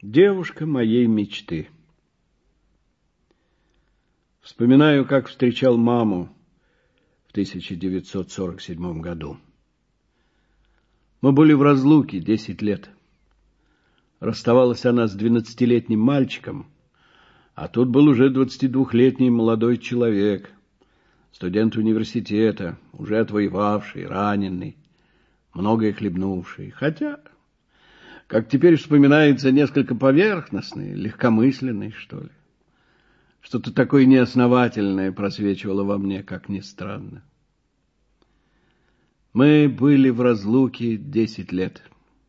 Девушка моей мечты. Вспоминаю, как встречал маму в 1947 году. Мы были в разлуке 10 лет. Расставалась она с 12-летним мальчиком, а тут был уже 22-летний молодой человек, студент университета, уже отвоевавший, раненый, многое хлебнувший, хотя, как теперь вспоминается, несколько поверхностный, легкомысленный, что ли. Что-то такое неосновательное просвечивало во мне, как ни странно. Мы были в разлуке 10 лет.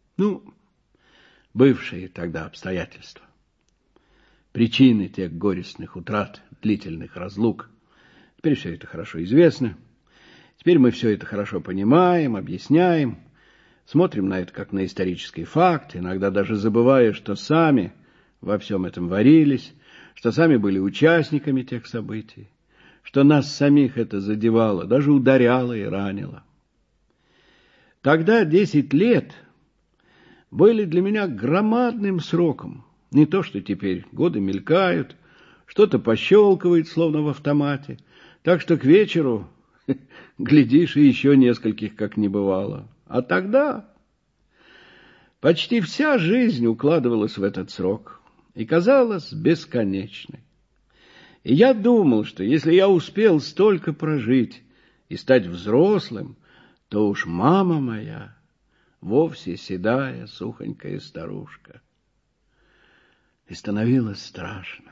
Бывшие тогда обстоятельства. Причины тех горестных утрат, длительных разлук. Теперь все это хорошо известно. Теперь мы все это хорошо понимаем, объясняем. Смотрим на это как на исторический факт, иногда даже забывая, что сами во всем этом варились, что сами были участниками тех событий, что нас самих это задевало, даже ударяло и ранило. Тогда 10 лет были для меня громадным сроком. Не то, что теперь годы мелькают, что-то пощелкивает, словно в автомате, так что к вечеру глядишь и еще нескольких как не бывало. А тогда почти вся жизнь укладывалась в этот срок и казалась бесконечной. И я думал, что если я успел столько прожить и стать взрослым, то уж мама моя вовсе седая, сухонькая старушка. И становилось страшно.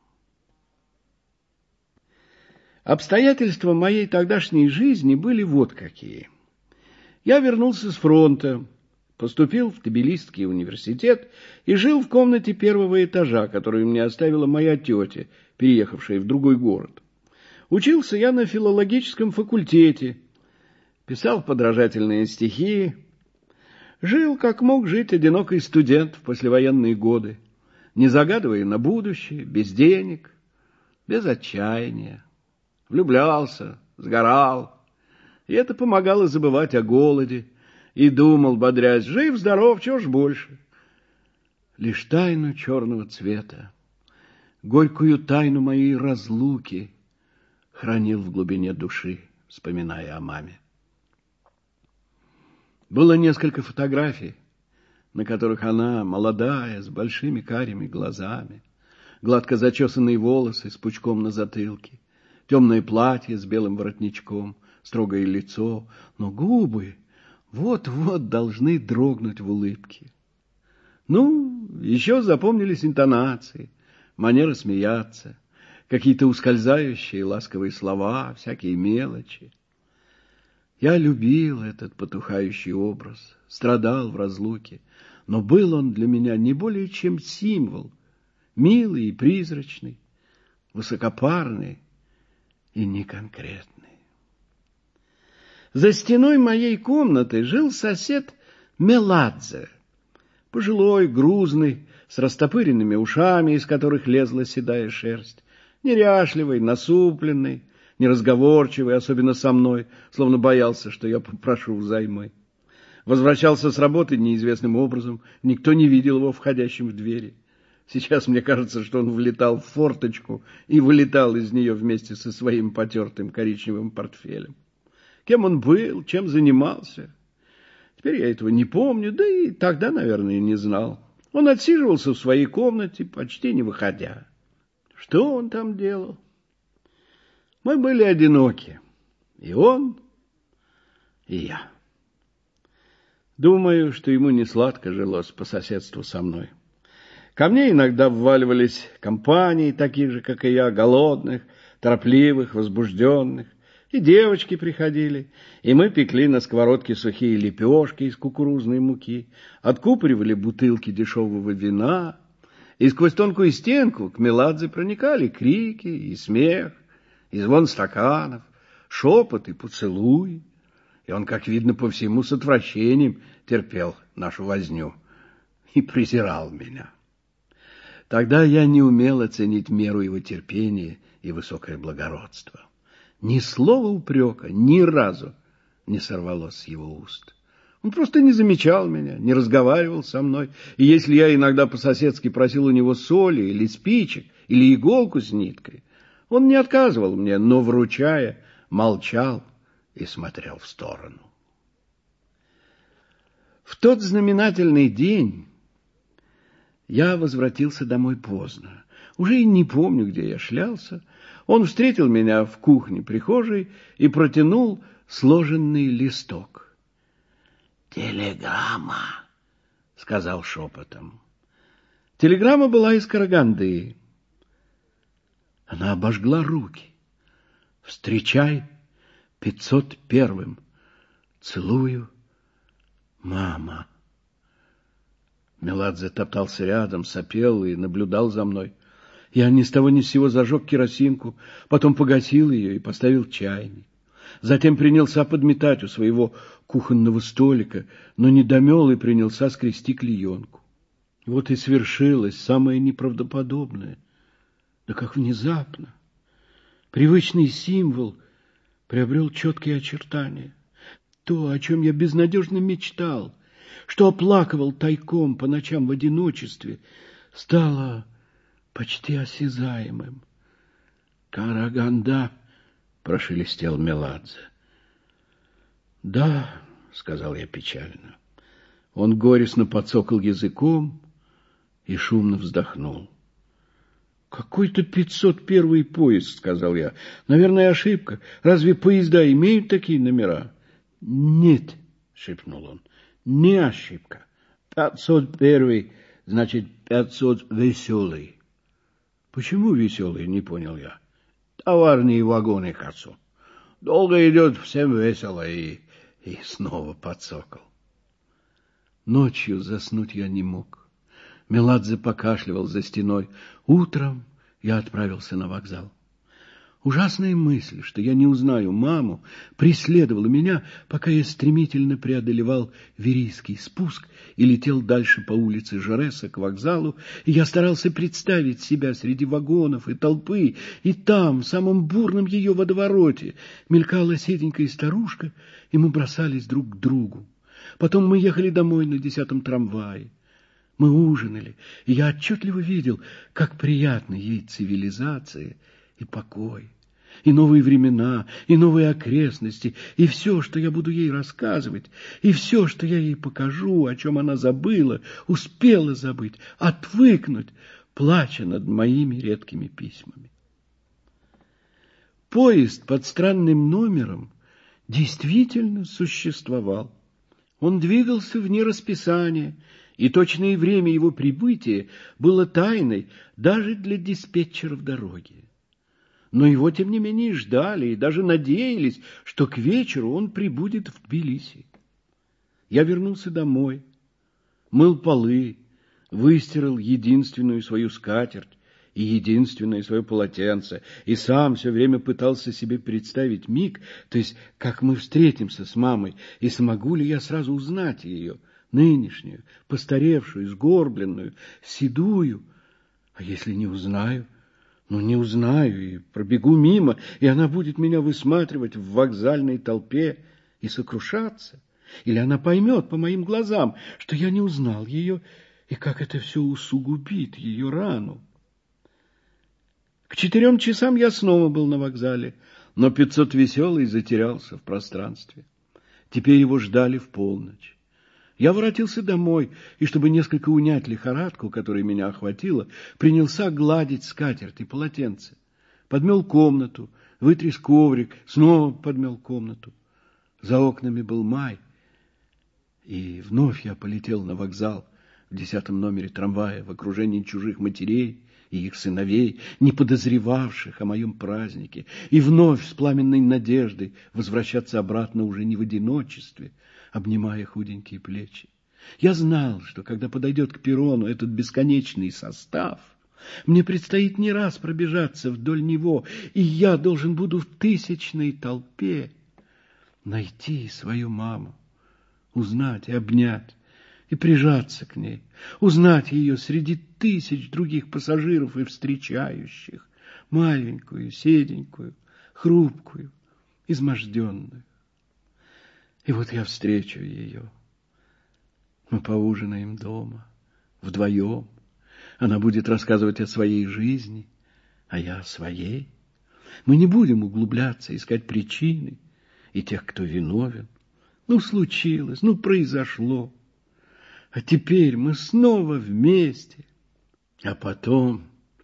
Обстоятельства моей тогдашней жизни были вот какие. Я вернулся с фронта, поступил в Тбилисский университет и жил в комнате первого этажа, которую мне оставила моя тетя, переехавшая в другой город. Учился я на филологическом факультете, писал подражательные стихи, жил, как мог жить одинокий студент в послевоенные годы, не загадывая на будущее, без денег, без отчаяния. Влюблялся, сгорал, и это помогало забывать о голоде, и думал, бодрясь, жив-здоров, чего ж больше. Лишь тайну черного цвета, горькую тайну моей разлуки хранил в глубине души, вспоминая о маме. Было несколько фотографий, на которых она, молодая, с большими карими глазами, гладко зачесанные волосы с пучком на затылке, темное платье с белым воротничком, строгое лицо, но губы вот-вот должны дрогнуть в улыбке. Еще запомнились интонации, манера смеяться, какие-то ускользающие ласковые слова, всякие мелочи. Я любил этот потухающий образ, страдал в разлуке, но был он для меня не более чем символ, милый и призрачный, высокопарный и неконкретный. За стеной моей комнаты жил сосед Меладзе, пожилой, грузный, с растопыренными ушами, из которых лезла седая шерсть, неряшливый, насупленный, неразговорчивый, особенно со мной, словно боялся, что я попрошу взаймы. Возвращался с работы неизвестным образом, никто не видел его входящим в двери. Сейчас мне кажется, что он влетал в форточку и вылетал из нее вместе со своим потертым коричневым портфелем. Кем он был, чем занимался? Теперь я этого не помню, да и тогда, наверное, не знал. Он отсиживался в своей комнате, почти не выходя. Что он там делал? Мы были одиноки, и он, и я. Думаю, что ему не сладко жилось по соседству со мной. Ко мне иногда вваливались компании, таких же, как и я, голодных, торопливых, возбужденных. И девочки приходили, и мы пекли на сковородке сухие лепешки из кукурузной муки, откупоривали бутылки дешевого вина, и сквозь тонкую стенку к Меладзе проникали крики и смех, и звон стаканов, шепот и поцелуй. И он, как видно по всему, с отвращением терпел нашу возню и презирал меня. Тогда я не умел оценить меру его терпения и высокое благородство. Ни слова упрека ни разу не сорвалось с его уст. Он просто не замечал меня, не разговаривал со мной. И если я иногда по-соседски просил у него соли или спичек, или иголку с ниткой, он не отказывал мне, но, вручая, молчал и смотрел в сторону. В тот знаменательный день я возвратился домой поздно. Уже и не помню, где я шлялся. Он встретил меня в кухне-прихожей и протянул сложенный листок. «Телеграмма», — сказал шепотом. Телеграмма была из Караганды. Она обожгла руки. «Встречай 501-м. Целую, мама». Меладзе топтался рядом, сопел и наблюдал за мной. Я ни с того ни с сего зажег керосинку, потом погасил ее и поставил чайник. Затем принялся подметать у своего кухонного столика, но не домел и принялся скрести клеенку. Вот и свершилось самое неправдоподобное. Да как внезапно! Привычный символ приобрел четкие очертания. То, о чем я безнадежно мечтал, что оплакивал тайком по ночам в одиночестве, стало почти осязаемым. «Караганда», — прошелестел Меладзе. «Да», — сказал я печально. Он горестно подсокал языком и шумно вздохнул. «Какой-то 501-й поезд», — сказал я. «Наверное, ошибка. Разве поезда имеют такие номера?» «Нет», — шепнул он, — «не ошибка. 501-й, значит, 500 веселый». «Почему веселый?» — не понял я. «Товарные вагоны, к отцу. Долго идет, всем весело». И снова подсокол. Ночью заснуть я не мог. Меладзе покашливал за стеной. Утром я отправился на вокзал. Ужасная мысль, что я не узнаю маму, преследовала меня, пока я стремительно преодолевал Верийский спуск и летел дальше по улице Жореса к вокзалу, и я старался представить себя среди вагонов и толпы, и там, в самом бурном ее водовороте, мелькала седенькая старушка, и мы бросались друг к другу. Потом мы ехали домой на 10-м трамвае. Мы ужинали, и я отчетливо видел, как приятна ей цивилизация и покой, и новые времена, и новые окрестности, и все, что я буду ей рассказывать, и все, что я ей покажу, о чем она забыла, успела забыть, отвыкнуть, плача над моими редкими письмами. Поезд под странным номером действительно существовал. Он двигался вне расписания, и точное время его прибытия было тайной даже для диспетчеров дороги. Но его, тем не менее, ждали и даже надеялись, что к вечеру он прибудет в Тбилиси. Я вернулся домой, мыл полы, выстирал единственную свою скатерть и единственное свое полотенце, и сам все время пытался себе представить миг, то есть как мы встретимся с мамой, и смогу ли я сразу узнать ее, нынешнюю, постаревшую, сгорбленную, седую. А если не узнаю? Ну, не узнаю, и пробегу мимо, и она будет меня высматривать в вокзальной толпе и сокрушаться. Или она поймет по моим глазам, что я не узнал ее, и как это все усугубит ее рану. К 4 часам я снова был на вокзале, но 500 веселый затерялся в пространстве. Теперь его ждали в полночь. Я воротился домой, и, чтобы несколько унять лихорадку, которая меня охватила, принялся гладить скатерть и полотенце. Подмел комнату, вытряс коврик, снова подмел комнату. За окнами был май, и вновь я полетел на вокзал в 10-м номере трамвая в окружении чужих матерей и их сыновей, не подозревавших о моем празднике, и вновь с пламенной надеждой возвращаться обратно уже не в одиночестве, обнимая худенькие плечи. Я знал, что когда подойдет к перрону этот бесконечный состав, мне предстоит не раз пробежаться вдоль него, и я должен буду в тысячной толпе найти свою маму, узнать и обнять, и прижаться к ней, узнать ее среди тысяч других пассажиров и встречающих, маленькую, седенькую, хрупкую, изможденную. И вот я встречу ее, Мы поужинаем дома, вдвоем. Она будет рассказывать о своей жизни, а я о своей. Мы не будем углубляться, искать причины и тех, кто виновен. Ну, случилось, ну, произошло. А теперь мы снова вместе. А потом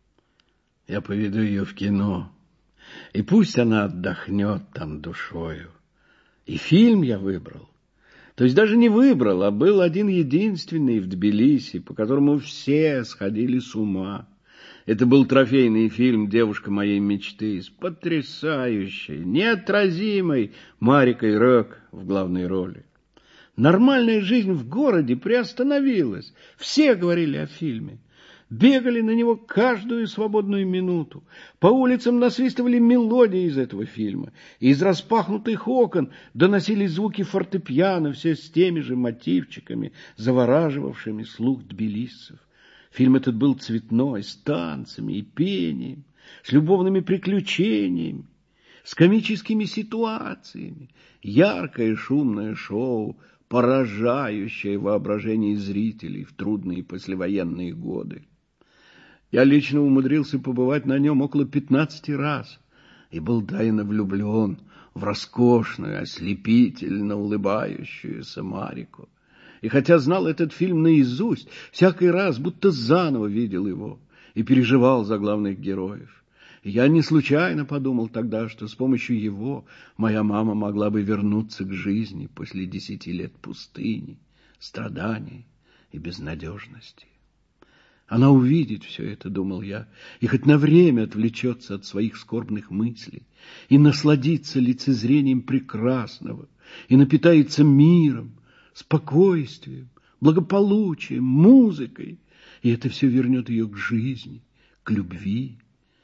я поведу ее в кино. И пусть она отдохнет там душою. И фильм я выбрал. То есть даже не выбрал, а был один единственный в Тбилиси, по которому все сходили с ума. Это был трофейный фильм «Девушка моей мечты» с потрясающей, неотразимой Марикой Рёк в главной роли. Нормальная жизнь в городе приостановилась. Все говорили о фильме. Бегали на него каждую свободную минуту. По улицам насвистывали мелодии из этого фильма. Из распахнутых окон доносились звуки фортепиано, все с теми же мотивчиками, завораживавшими слух тбилисцев. Фильм этот был цветной, с танцами и пением, с любовными приключениями, с комическими ситуациями. Яркое шумное шоу, поражающее воображение зрителей в трудные послевоенные годы. Я лично умудрился побывать на нем около 15 раз и был тайно влюблен в роскошную, ослепительно улыбающуюся Марику. И хотя знал этот фильм наизусть, всякий раз будто заново видел его и переживал за главных героев. Я не случайно подумал тогда, что с помощью его моя мама могла бы вернуться к жизни после 10 лет пустыни, страданий и безнадежности. Она увидит все это, думал я, и хоть на время отвлечется от своих скорбных мыслей, и насладится лицезрением прекрасного, и напитается миром, спокойствием, благополучием, музыкой, и это все вернет ее к жизни, к любви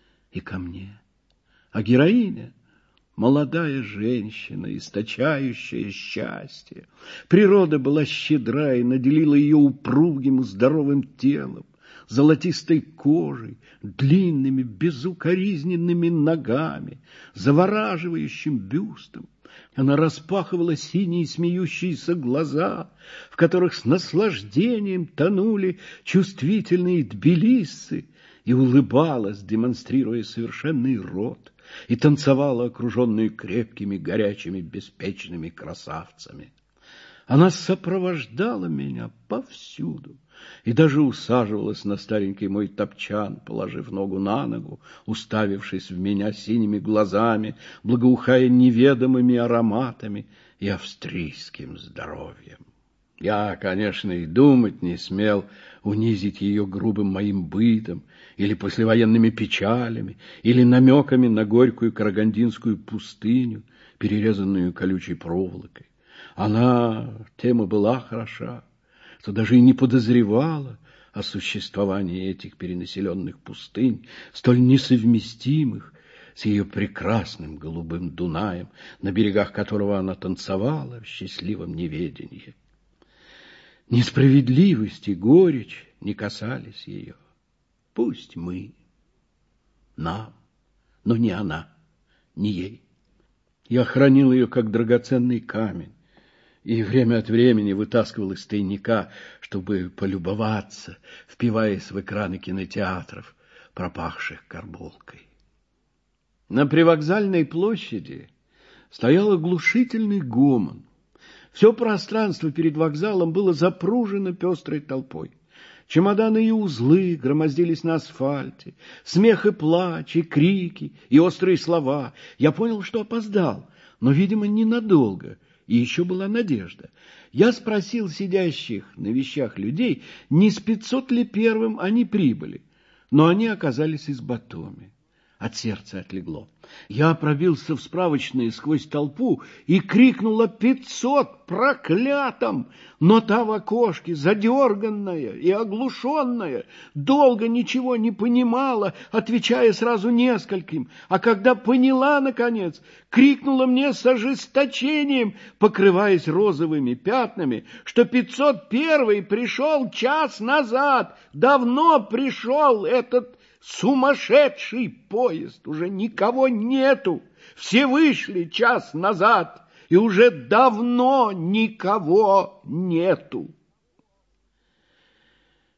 и ко мне. А героиня — молодая женщина, источающая счастье. Природа была щедра и наделила ее упругим и здоровым телом, золотистой кожей, длинными безукоризненными ногами, завораживающим бюстом. Она распахивала синие смеющиеся глаза, в которых с наслаждением тонули чувствительные тбилисцы, и улыбалась, демонстрируя совершенный рот, и танцевала, окруженную крепкими, горячими, беспечными красавцами. Она сопровождала меня повсюду и даже усаживалась на старенький мой топчан, положив ногу на ногу, уставившись в меня синими глазами, благоухая неведомыми ароматами и австрийским здоровьем. Я, конечно, и думать не смел унизить ее грубым моим бытом, или послевоенными печалями, или намеками на горькую карагандинскую пустыню, перерезанную колючей проволокой. Она тем и была хороша, что даже и не подозревала о существовании этих перенаселенных пустынь, столь несовместимых с ее прекрасным голубым Дунаем, на берегах которого она танцевала в счастливом неведении. Несправедливость и горечь не касались ее. Пусть мы, нам, но не она, не ей. Я хранил ее как драгоценный камень и время от времени вытаскивал из тайника, чтобы полюбоваться, впиваясь в экраны кинотеатров, пропахших карболкой. На привокзальной площади стоял оглушительный гомон. Все пространство перед вокзалом было запружено пестрой толпой. Чемоданы и узлы громоздились на асфальте, смех и плач, и крики, и острые слова. Я понял, что опоздал, но, видимо, ненадолго, и еще была надежда. Я спросил сидящих на вещах людей, не с 500 ли первым они прибыли, но они оказались из Батуми. От сердца отлегло. Я пробился в справочные сквозь толпу и крикнула 500 проклятам, но та в окошке, задерганная и оглушенная, долго ничего не понимала, отвечая сразу нескольким, а когда поняла, наконец, крикнула мне с ожесточением, покрываясь розовыми пятнами, что 501 пришел час назад, давно пришел этот сумасшедший поезд, уже никого нету, все вышли час назад, и уже давно никого нету.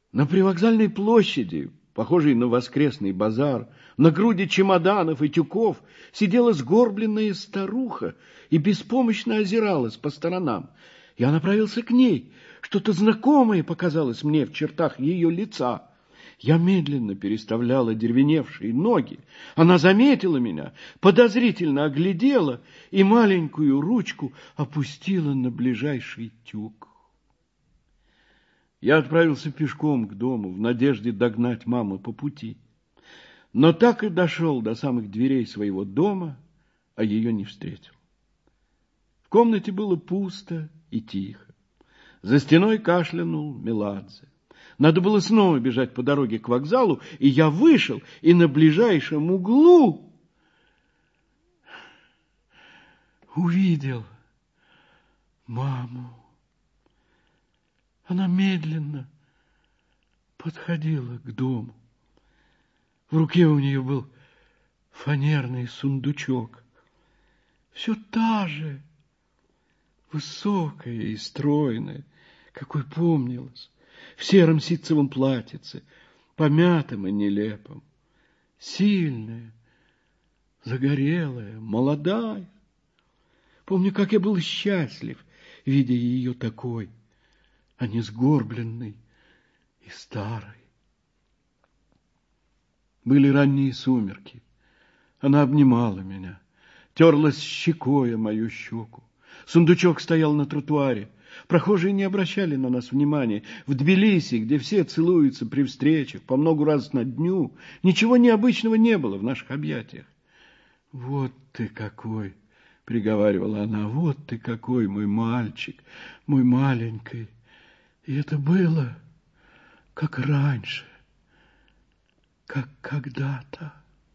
На привокзальной площади, похожей на воскресный базар, на груди чемоданов и тюков, сидела сгорбленная старуха и беспомощно озиралась по сторонам. Я направился к ней. Что-то знакомое показалось мне в чертах ее лица. Я медленно переставлял одеревеневшие ноги. Она заметила меня, подозрительно оглядела и маленькую ручку опустила на ближайший тюк. Я отправился пешком к дому в надежде догнать маму по пути. Но так и дошел до самых дверей своего дома, а ее не встретил. В комнате было пусто и тихо. За стеной кашлянул Меладзе. Надо было снова бежать по дороге к вокзалу, и я вышел, и на ближайшем углу увидел маму. Она медленно подходила к дому. В руке у нее был фанерный сундучок. Все та же, высокая и стройная, какой помнилась, в сером ситцевом платьице, помятом и нелепом, сильная, загорелая, молодая. Помню, как я был счастлив, видя ее такой, а не сгорбленной и старой. Были ранние сумерки. Она обнимала меня, терлась щекой о мою щеку. Сундучок стоял на тротуаре. Прохожие не обращали на нас внимания. В Тбилиси, где все целуются при встречах по много раз на дню, ничего необычного не было в наших объятиях. «Вот ты какой!» — приговаривала она. «Вот ты какой, мой мальчик, мой маленький!» И это было, как раньше, как когда-то.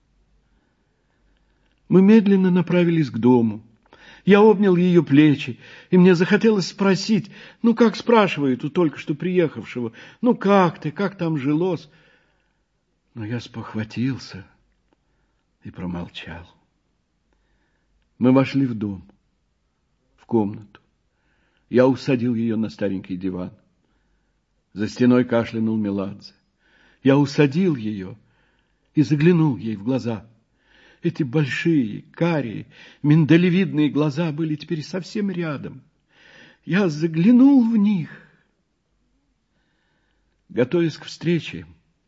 Мы медленно направились к дому. Я обнял ее плечи, и мне захотелось спросить, как спрашивают у только что приехавшего, как ты, как там жилось? Но я спохватился и промолчал. Мы вошли в дом, в комнату. Я усадил ее на старенький диван. За стеной кашлянул Меладзе. Я усадил ее и заглянул ей в глаза. Эти большие, карие, миндалевидные глаза были теперь совсем рядом. Я заглянул в них. Готовясь к встрече,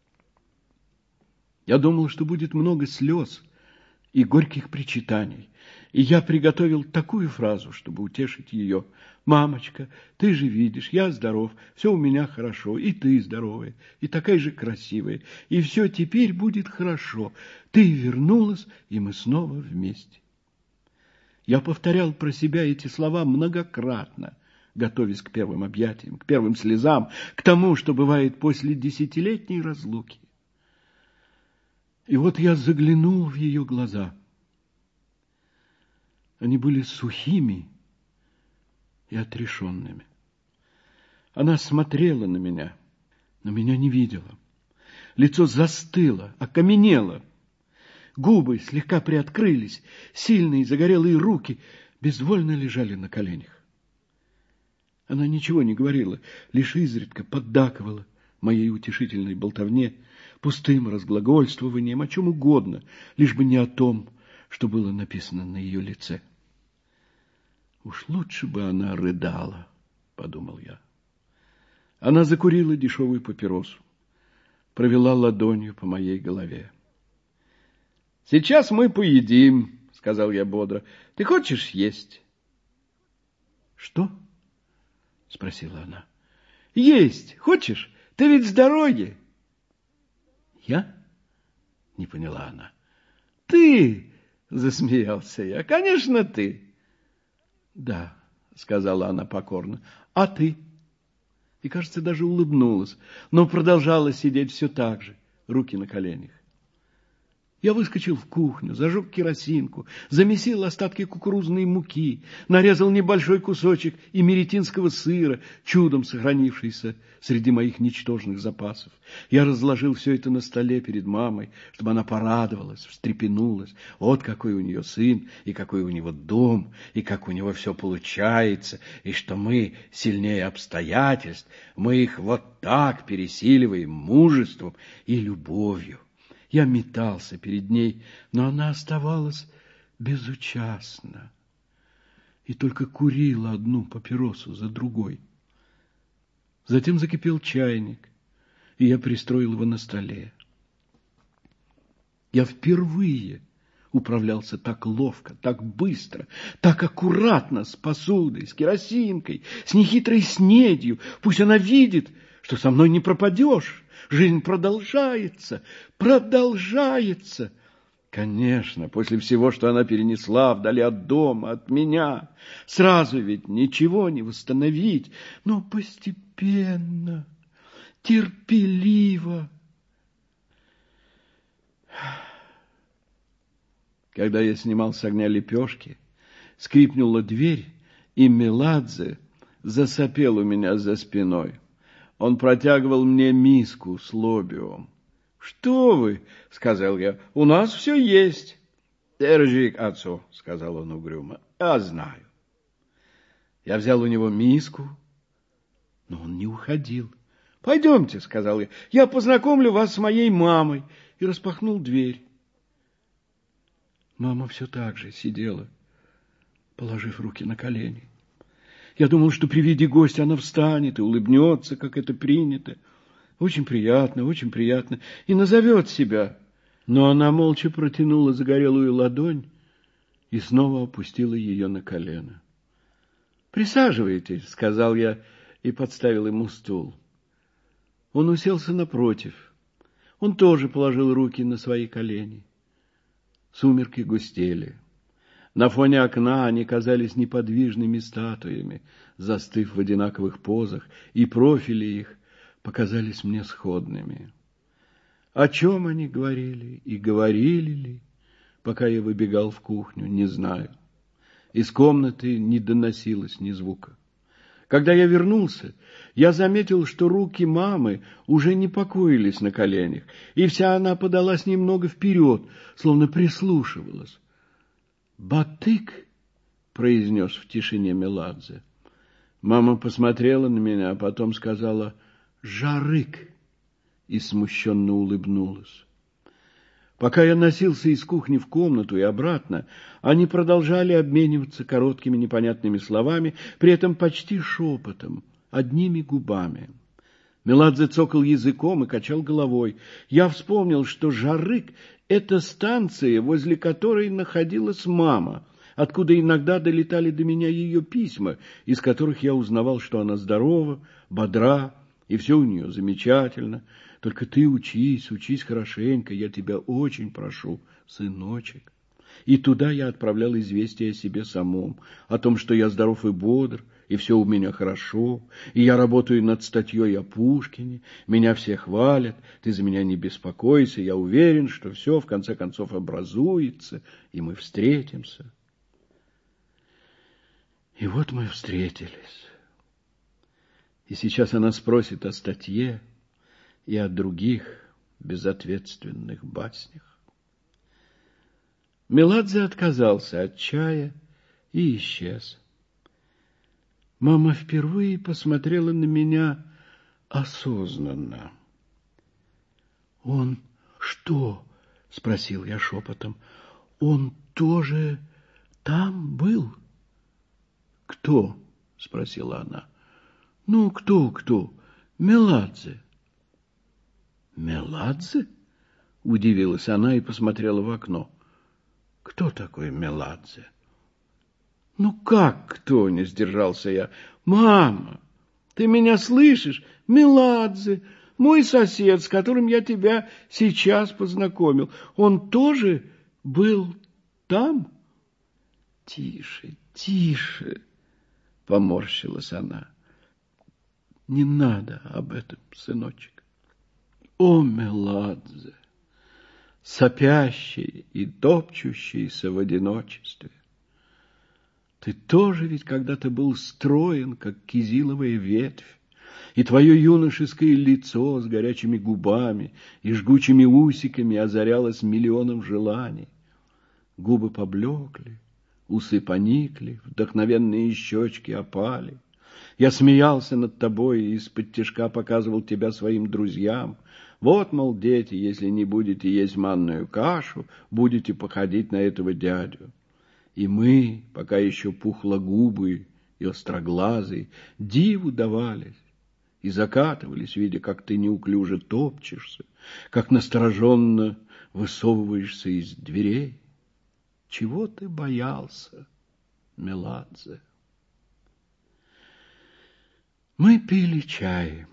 я думал, что будет много слез и горьких причитаний. И я приготовил такую фразу, чтобы утешить ее. «Мамочка, ты же видишь, я здоров, все у меня хорошо, и ты здоровая, и такая же красивая, и все теперь будет хорошо. Ты вернулась, и мы снова вместе». Я повторял про себя эти слова многократно, готовясь к первым объятиям, к первым слезам, к тому, что бывает после 10-летней разлуки. И вот я заглянул в ее глаза. Они были сухими и отрешенными. Она смотрела на меня, но меня не видела. Лицо застыло, окаменело. Губы слегка приоткрылись, сильные загорелые руки безвольно лежали на коленях. Она ничего не говорила, лишь изредка поддакивала моей утешительной болтовне, пустым разглагольствованием, о чем угодно, лишь бы не о том, что было написано на ее лице. «Уж лучше бы она рыдала», — подумал я. Она закурила дешевую папиросу, провела ладонью по моей голове. «Сейчас мы поедим», — сказал я бодро. «Ты хочешь есть?» «Что?» — спросила она. «Есть хочешь? Ты ведь с дороги». «Я?» — не поняла она. «Ты!» — засмеялся я. «Конечно, ты!» «Да», — сказала она покорно. «А ты?» И, кажется, даже улыбнулась, но продолжала сидеть все так же, руки на коленях. Я выскочил в кухню, зажег керосинку, замесил остатки кукурузной муки, нарезал небольшой кусочек имеретинского сыра, чудом сохранившийся среди моих ничтожных запасов. Я разложил все это на столе перед мамой, чтобы она порадовалась, встрепенулась. Вот какой у нее сын, и какой у него дом, и как у него все получается, и что мы сильнее обстоятельств, мы их вот так пересиливаем мужеством и любовью. Я метался перед ней, но она оставалась безучастна и только курила одну папиросу за другой. Затем закипел чайник, и я пристроил его на столе. Я впервые управлялся так ловко, так быстро, так аккуратно с посудой, с керосинкой, с нехитрой снедью. Пусть она видит, что со мной не пропадешь. Жизнь продолжается, продолжается. Конечно, после всего, что она перенесла вдали от дома, от меня, сразу ведь ничего не восстановить, но постепенно, терпеливо. Когда я снимал с огня лепешки, скрипнула дверь, и Меладзе засопел у меня за спиной. Он протягивал мне миску с лобиом. — Что вы, — сказал я, — у нас все есть. — Держи к отцу, — сказал он угрюмо, — я знаю. Я взял у него миску, но он не уходил. — Пойдемте, — сказал я познакомлю вас с моей мамой. И распахнул дверь. Мама все так же сидела, положив руки на колени. Я думал, что при виде гостя она встанет и улыбнется, как это принято. Очень приятно, и назовет себя. Но она молча протянула загорелую ладонь и снова опустила ее на колено. «Присаживайтесь», — сказал я и подставил ему стул. Он уселся напротив. Он тоже положил руки на свои колени. Сумерки густели. На фоне окна они казались неподвижными статуями, застыв в одинаковых позах, и профили их показались мне сходными. О чем они говорили и говорили ли, пока я выбегал в кухню, не знаю. Из комнаты не доносилось ни звука. Когда я вернулся, я заметил, что руки мамы уже не покоились на коленях, и вся она подалась немного вперед, словно прислушивалась. «Батык», — произнес в тишине Меладзе. Мама посмотрела на меня, а потом сказала «Жарык» и смущенно улыбнулась. Пока я носился из кухни в комнату и обратно, они продолжали обмениваться короткими непонятными словами, при этом почти шепотом, одними губами. Меладзе цокал языком и качал головой. Я вспомнил, что Жарык — это станция, возле которой находилась мама, откуда иногда долетали до меня ее письма, из которых я узнавал, что она здорова, бодра, и все у нее замечательно. Только ты учись хорошенько, я тебя очень прошу, сыночек. И туда я отправлял известие о себе самом, о том, что я здоров и бодр, и все у меня хорошо, и я работаю над статьей о Пушкине, меня все хвалят, ты за меня не беспокойся, я уверен, что все в конце концов образуется, и мы встретимся. И вот мы встретились. И сейчас она спросит о статье и о других безответственных баснях. Меладзе отказался от чая и исчез. Мама впервые посмотрела на меня осознанно. «Он что?» — спросил я шепотом. «Он тоже там был?» «Кто?» — спросила она. «Ну, кто? Меладзе». «Меладзе?» — удивилась она и посмотрела в окно. «Кто такой Меладзе?» «Ну как кто?» — не сдержался я. «Мама, ты меня слышишь? Меладзе, мой сосед, с которым я тебя сейчас познакомил. Он тоже был там?» «Тише», — поморщилась она. «Не надо об этом, сыночек». «О, Меладзе, сопящий и топчущийся в одиночестве. Ты тоже ведь когда-то был строен, как кизиловая ветвь, и твое юношеское лицо с горячими губами и жгучими усиками озарялось миллионом желаний. Губы поблекли, усы поникли, вдохновенные щечки опали. Я смеялся над тобой и исподтишка показывал тебя своим друзьям. Вот, мол, дети, если не будете есть манную кашу, будете походить на этого дядю. И мы, пока еще пухлогубые и остроглазые, диву давались и закатывались, видя, как ты неуклюже топчешься, как настороженно высовываешься из дверей. Чего ты боялся, Меладзе? Мы пили чай.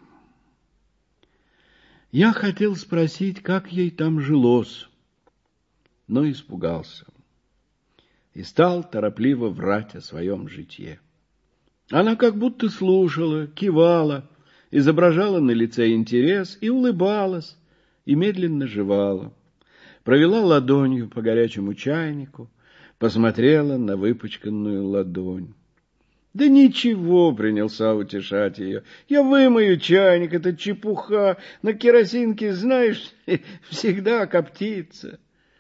Я хотел спросить, как ей там жилось, но испугался и стал торопливо врать о своем житье. Она как будто слушала, кивала, изображала на лице интерес и улыбалась, и медленно жевала. Провела ладонью по горячему чайнику, посмотрела на выпачканную ладонь. Да ничего, принялся утешать ее. Я вымою чайник, это чепуха. На керосинке, знаешь, всегда коптится.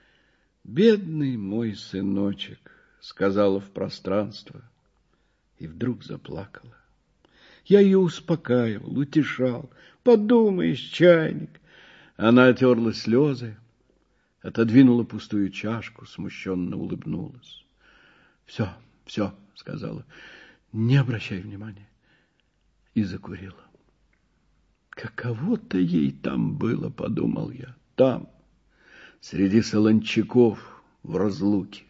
Бедный мой сыночек, сказала в пространство, и вдруг заплакала. Я ее успокаивал, утешал. Подумаешь, чайник. Она отерла слезы, отодвинула пустую чашку, смущенно улыбнулась. Все, сказала. Не обращай внимания. И закурила. Каково-то ей там было, подумал я. Там, среди солончаков, в разлуке.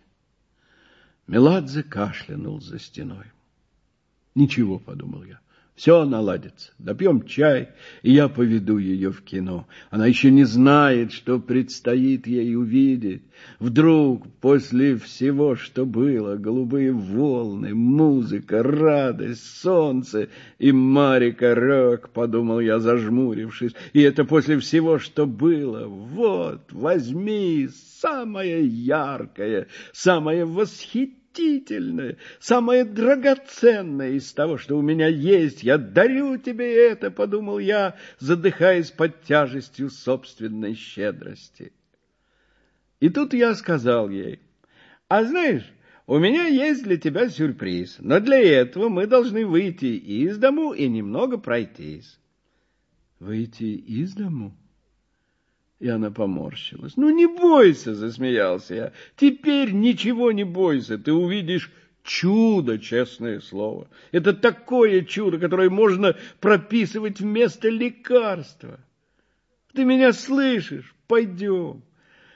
Меладзе кашлянул за стеной. Ничего, подумал я. Все наладится. Допьем чай, и я поведу ее в кино. Она еще не знает, что предстоит ей увидеть. Вдруг, после всего, что было, голубые волны, музыка, радость, солнце и Марика Рёк, подумал я, зажмурившись. И это после всего, что было. Вот, возьми самое яркое, самое восхитительное, самое драгоценное из того, что у меня есть. Я дарю тебе это, подумал я, задыхаясь под тяжестью собственной щедрости. И тут я сказал ей: а знаешь, у меня есть для тебя сюрприз, но для этого мы должны выйти из дому и немного пройтись. Выйти из дому? И она поморщилась. Ну, не бойся, засмеялся я. Теперь ничего не бойся, ты увидишь чудо, честное слово. Это такое чудо, которое можно прописывать вместо лекарства. Ты меня слышишь? Пойдем,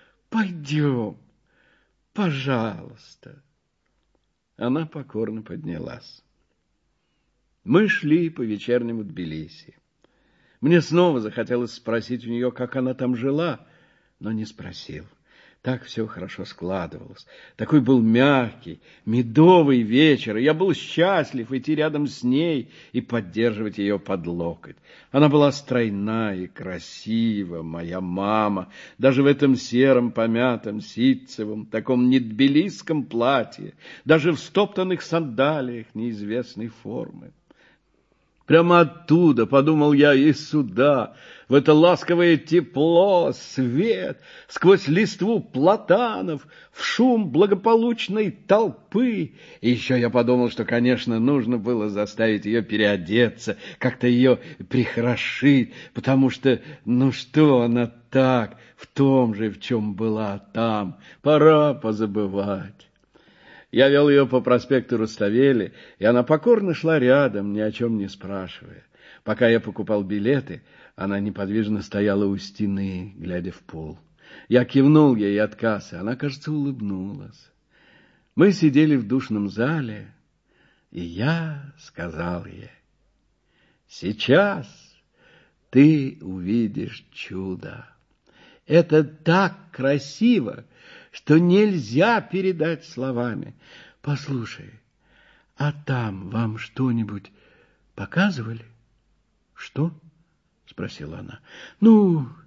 пожалуйста. Она покорно поднялась. Мы шли по вечернему Тбилиси. Мне снова захотелось спросить у нее, как она там жила, но не спросил. Так все хорошо складывалось. Такой был мягкий, медовый вечер, и я был счастлив идти рядом с ней и поддерживать ее под локоть. Она была стройна и красива, моя мама, даже в этом сером помятом ситцевом, таком нетбилисском платье, даже в стоптанных сандалиях неизвестной формы. Прямо оттуда, подумал я, и сюда, в это ласковое тепло, свет, сквозь листву платанов, в шум благополучной толпы. И еще я подумал, что, конечно, нужно было заставить ее переодеться, как-то ее прихорошить, потому что, ну что она так, в том же, в чем была там, пора позабывать. Я вел ее по проспекту Руставели, и она покорно шла рядом, ни о чем не спрашивая. Пока я покупал билеты, она неподвижно стояла у стены, глядя в пол. Я кивнул ей от кассы, она, кажется, улыбнулась. Мы сидели в душном зале, и я сказал ей: сейчас ты увидишь чудо. Это так красиво, что нельзя передать словами. Послушай, а там вам что-нибудь показывали? Что? Спросила она. Ну,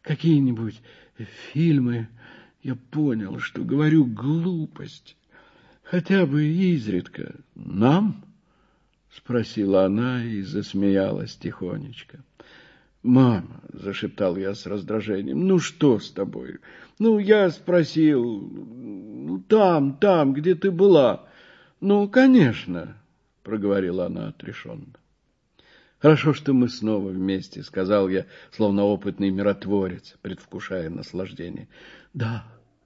какие-нибудь фильмы, я понял, что говорю глупость. Хотя бы изредка. Нам? Спросила она и засмеялась тихонечко. Мама, зашептал я с раздражением, ну что с тобой? Ну, я спросил, там, где ты была. Ну, конечно, проговорила она отрешенно. Хорошо, что мы снова вместе, сказал я, словно опытный миротворец, предвкушая наслаждение. Да,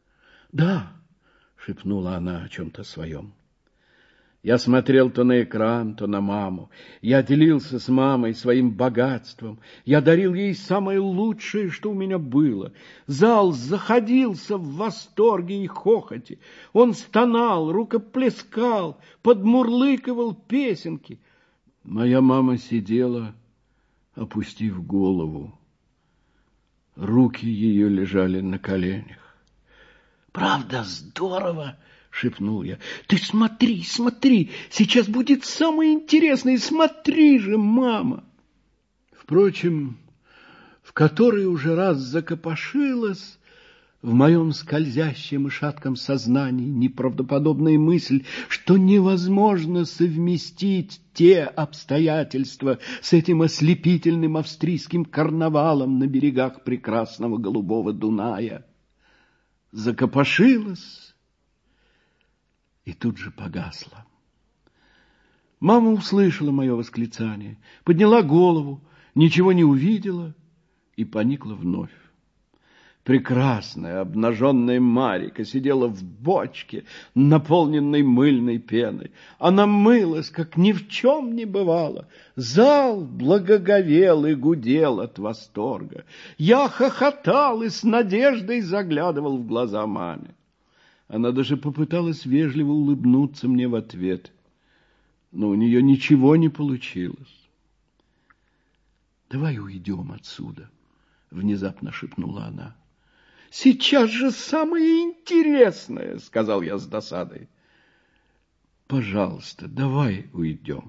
шепнула она о чем-то своем. Я смотрел то на экран, то на маму. Я делился с мамой своим богатством. Я дарил ей самое лучшее, что у меня было. Зал заходился в восторге и хохоте. Он стонал, рукоплескал, подмурлыкивал песенки. Моя мама сидела, опустив голову. Руки ее лежали на коленях. «Правда, здорово!» — шепнул я. «Ты смотри, сейчас будет самое интересное, смотри же, мама!» Впрочем, в который уже раз закопошилась в моем скользящем и шатком сознании неправдоподобная мысль, что невозможно совместить те обстоятельства с этим ослепительным австрийским карнавалом на берегах прекрасного голубого Дуная. Закопошилась и тут же погасла. Мама услышала мое восклицание, подняла голову, ничего не увидела и поникла вновь. Прекрасная обнаженная Марика сидела в бочке, наполненной мыльной пеной. Она мылась, как ни в чем не бывало. Зал благоговел и гудел от восторга. Я хохотал и с надеждой заглядывал в глаза маме. Она даже попыталась вежливо улыбнуться мне в ответ, но у нее ничего не получилось. «Давай уйдем отсюда», — внезапно шепнула она. «Сейчас же самое интересное», — сказал я с досадой. «Пожалуйста, давай уйдем».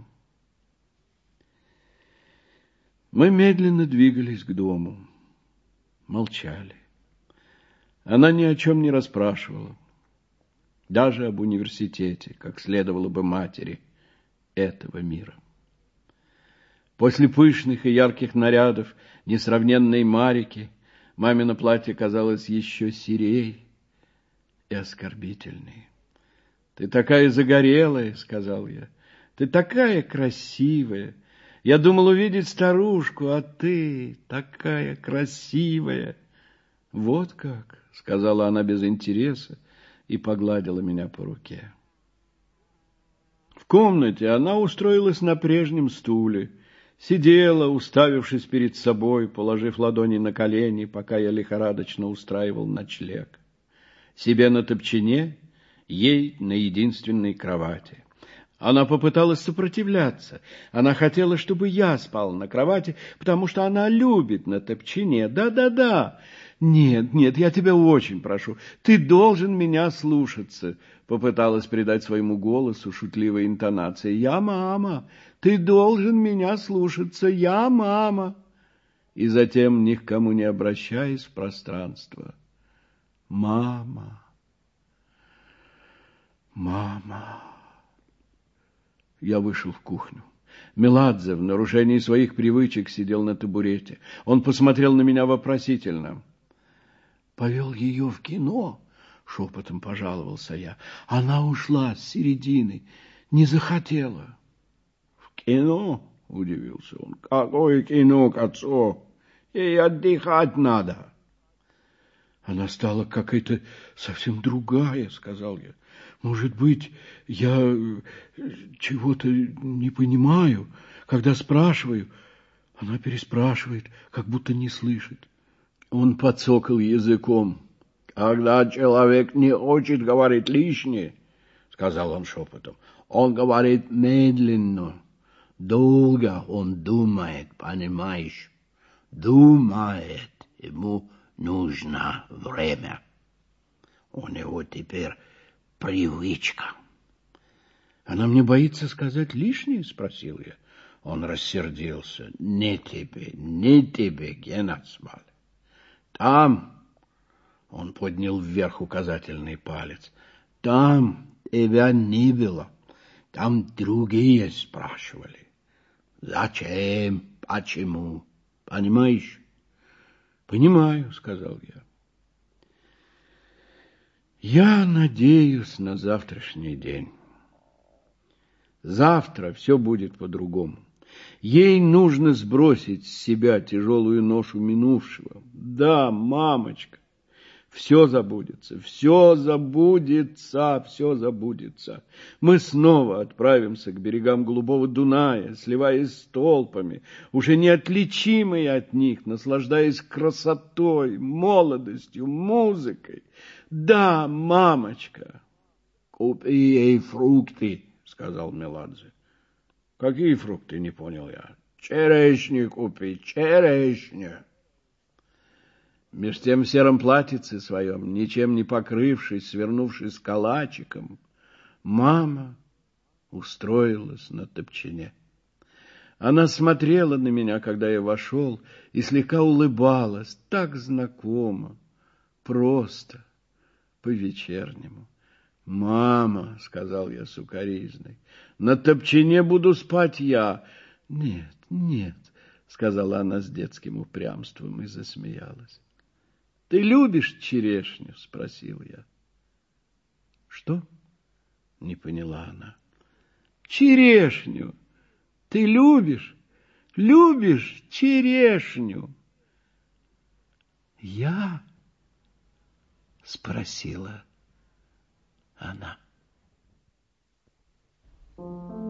Мы медленно двигались к дому, молчали. Она ни о чем не расспрашивала, даже об университете, как следовало бы матери этого мира. После пышных и ярких нарядов несравненной Марики мамино платье казалось еще серей и оскорбительней. «Ты такая загорелая», — сказал я, — «ты такая красивая. Я думал увидеть старушку, а ты такая красивая». «Вот как», — сказала она без интереса и погладила меня по руке. В комнате она устроилась на прежнем стуле, сидела, уставившись перед собой, положив ладони на колени, пока я лихорадочно устраивал ночлег. Себе на топчине, ей на единственной кровати. Она попыталась сопротивляться. Она хотела, чтобы я спал на кровати, потому что она любит на топчине. Да. Нет, я тебя очень прошу. Ты должен меня слушаться. Попыталась придать своему голосу шутливой интонации. Я мама. Ты должен меня слушаться. Я мама. И затем, ни к кому не обращаясь, в пространство. Мама. Я вышел в кухню. Меладзе в нарушении своих привычек сидел на табурете. Он посмотрел на меня вопросительно. «Повел ее в кино?» — шепотом пожаловался я. «Она ушла с середины, не захотела». «В кино?» — удивился он. «Какое кино, к отцу? Ей отдыхать надо». «Она стала какая-то совсем другая», — сказал я. «Может быть, я чего-то не понимаю. Когда спрашиваю, она переспрашивает, как будто не слышит». Он подсокал языком. «Когда человек не хочет говорить лишнее, — сказал он шепотом, — он говорит медленно. Долго он думает, понимаешь? Думает, ему нужно время. У него теперь привычка». «Она мне боится сказать лишнее?» — спросил я. Он рассердился. Не тебе, Генацваль. Там, он поднял вверх указательный палец, там тебя не было, там другие спрашивали. Зачем, почему, понимаешь? Понимаю, сказал я. Я надеюсь на завтрашний день. Завтра все будет по-другому. Ей нужно сбросить с себя тяжелую ношу минувшего. Да, мамочка, все забудется, все забудется, все забудется. Мы снова отправимся к берегам Голубого Дуная, сливаясь с толпами, уже неотличимые от них, наслаждаясь красотой, молодостью, музыкой. Да, мамочка. Купи ей фрукты, сказал Меладзе. Какие фрукты, не понял я. Черешню купи, черешню. Меж тем в сером платьице своем, ничем не покрывшись, свернувшись калачиком, мама устроилась на топчине. Она смотрела на меня, когда я вошел, и слегка улыбалась, так знакомо, просто, по-вечернему. «Мама», — сказал я сукоризной, — «на топчине буду спать я». «Нет, нет», — сказала она с детским упрямством и засмеялась. «Ты любишь черешню?» — спросил я. «Что?» — не поняла она. «Черешню! Ты любишь? Любишь черешню?» «Я?» — спросила она.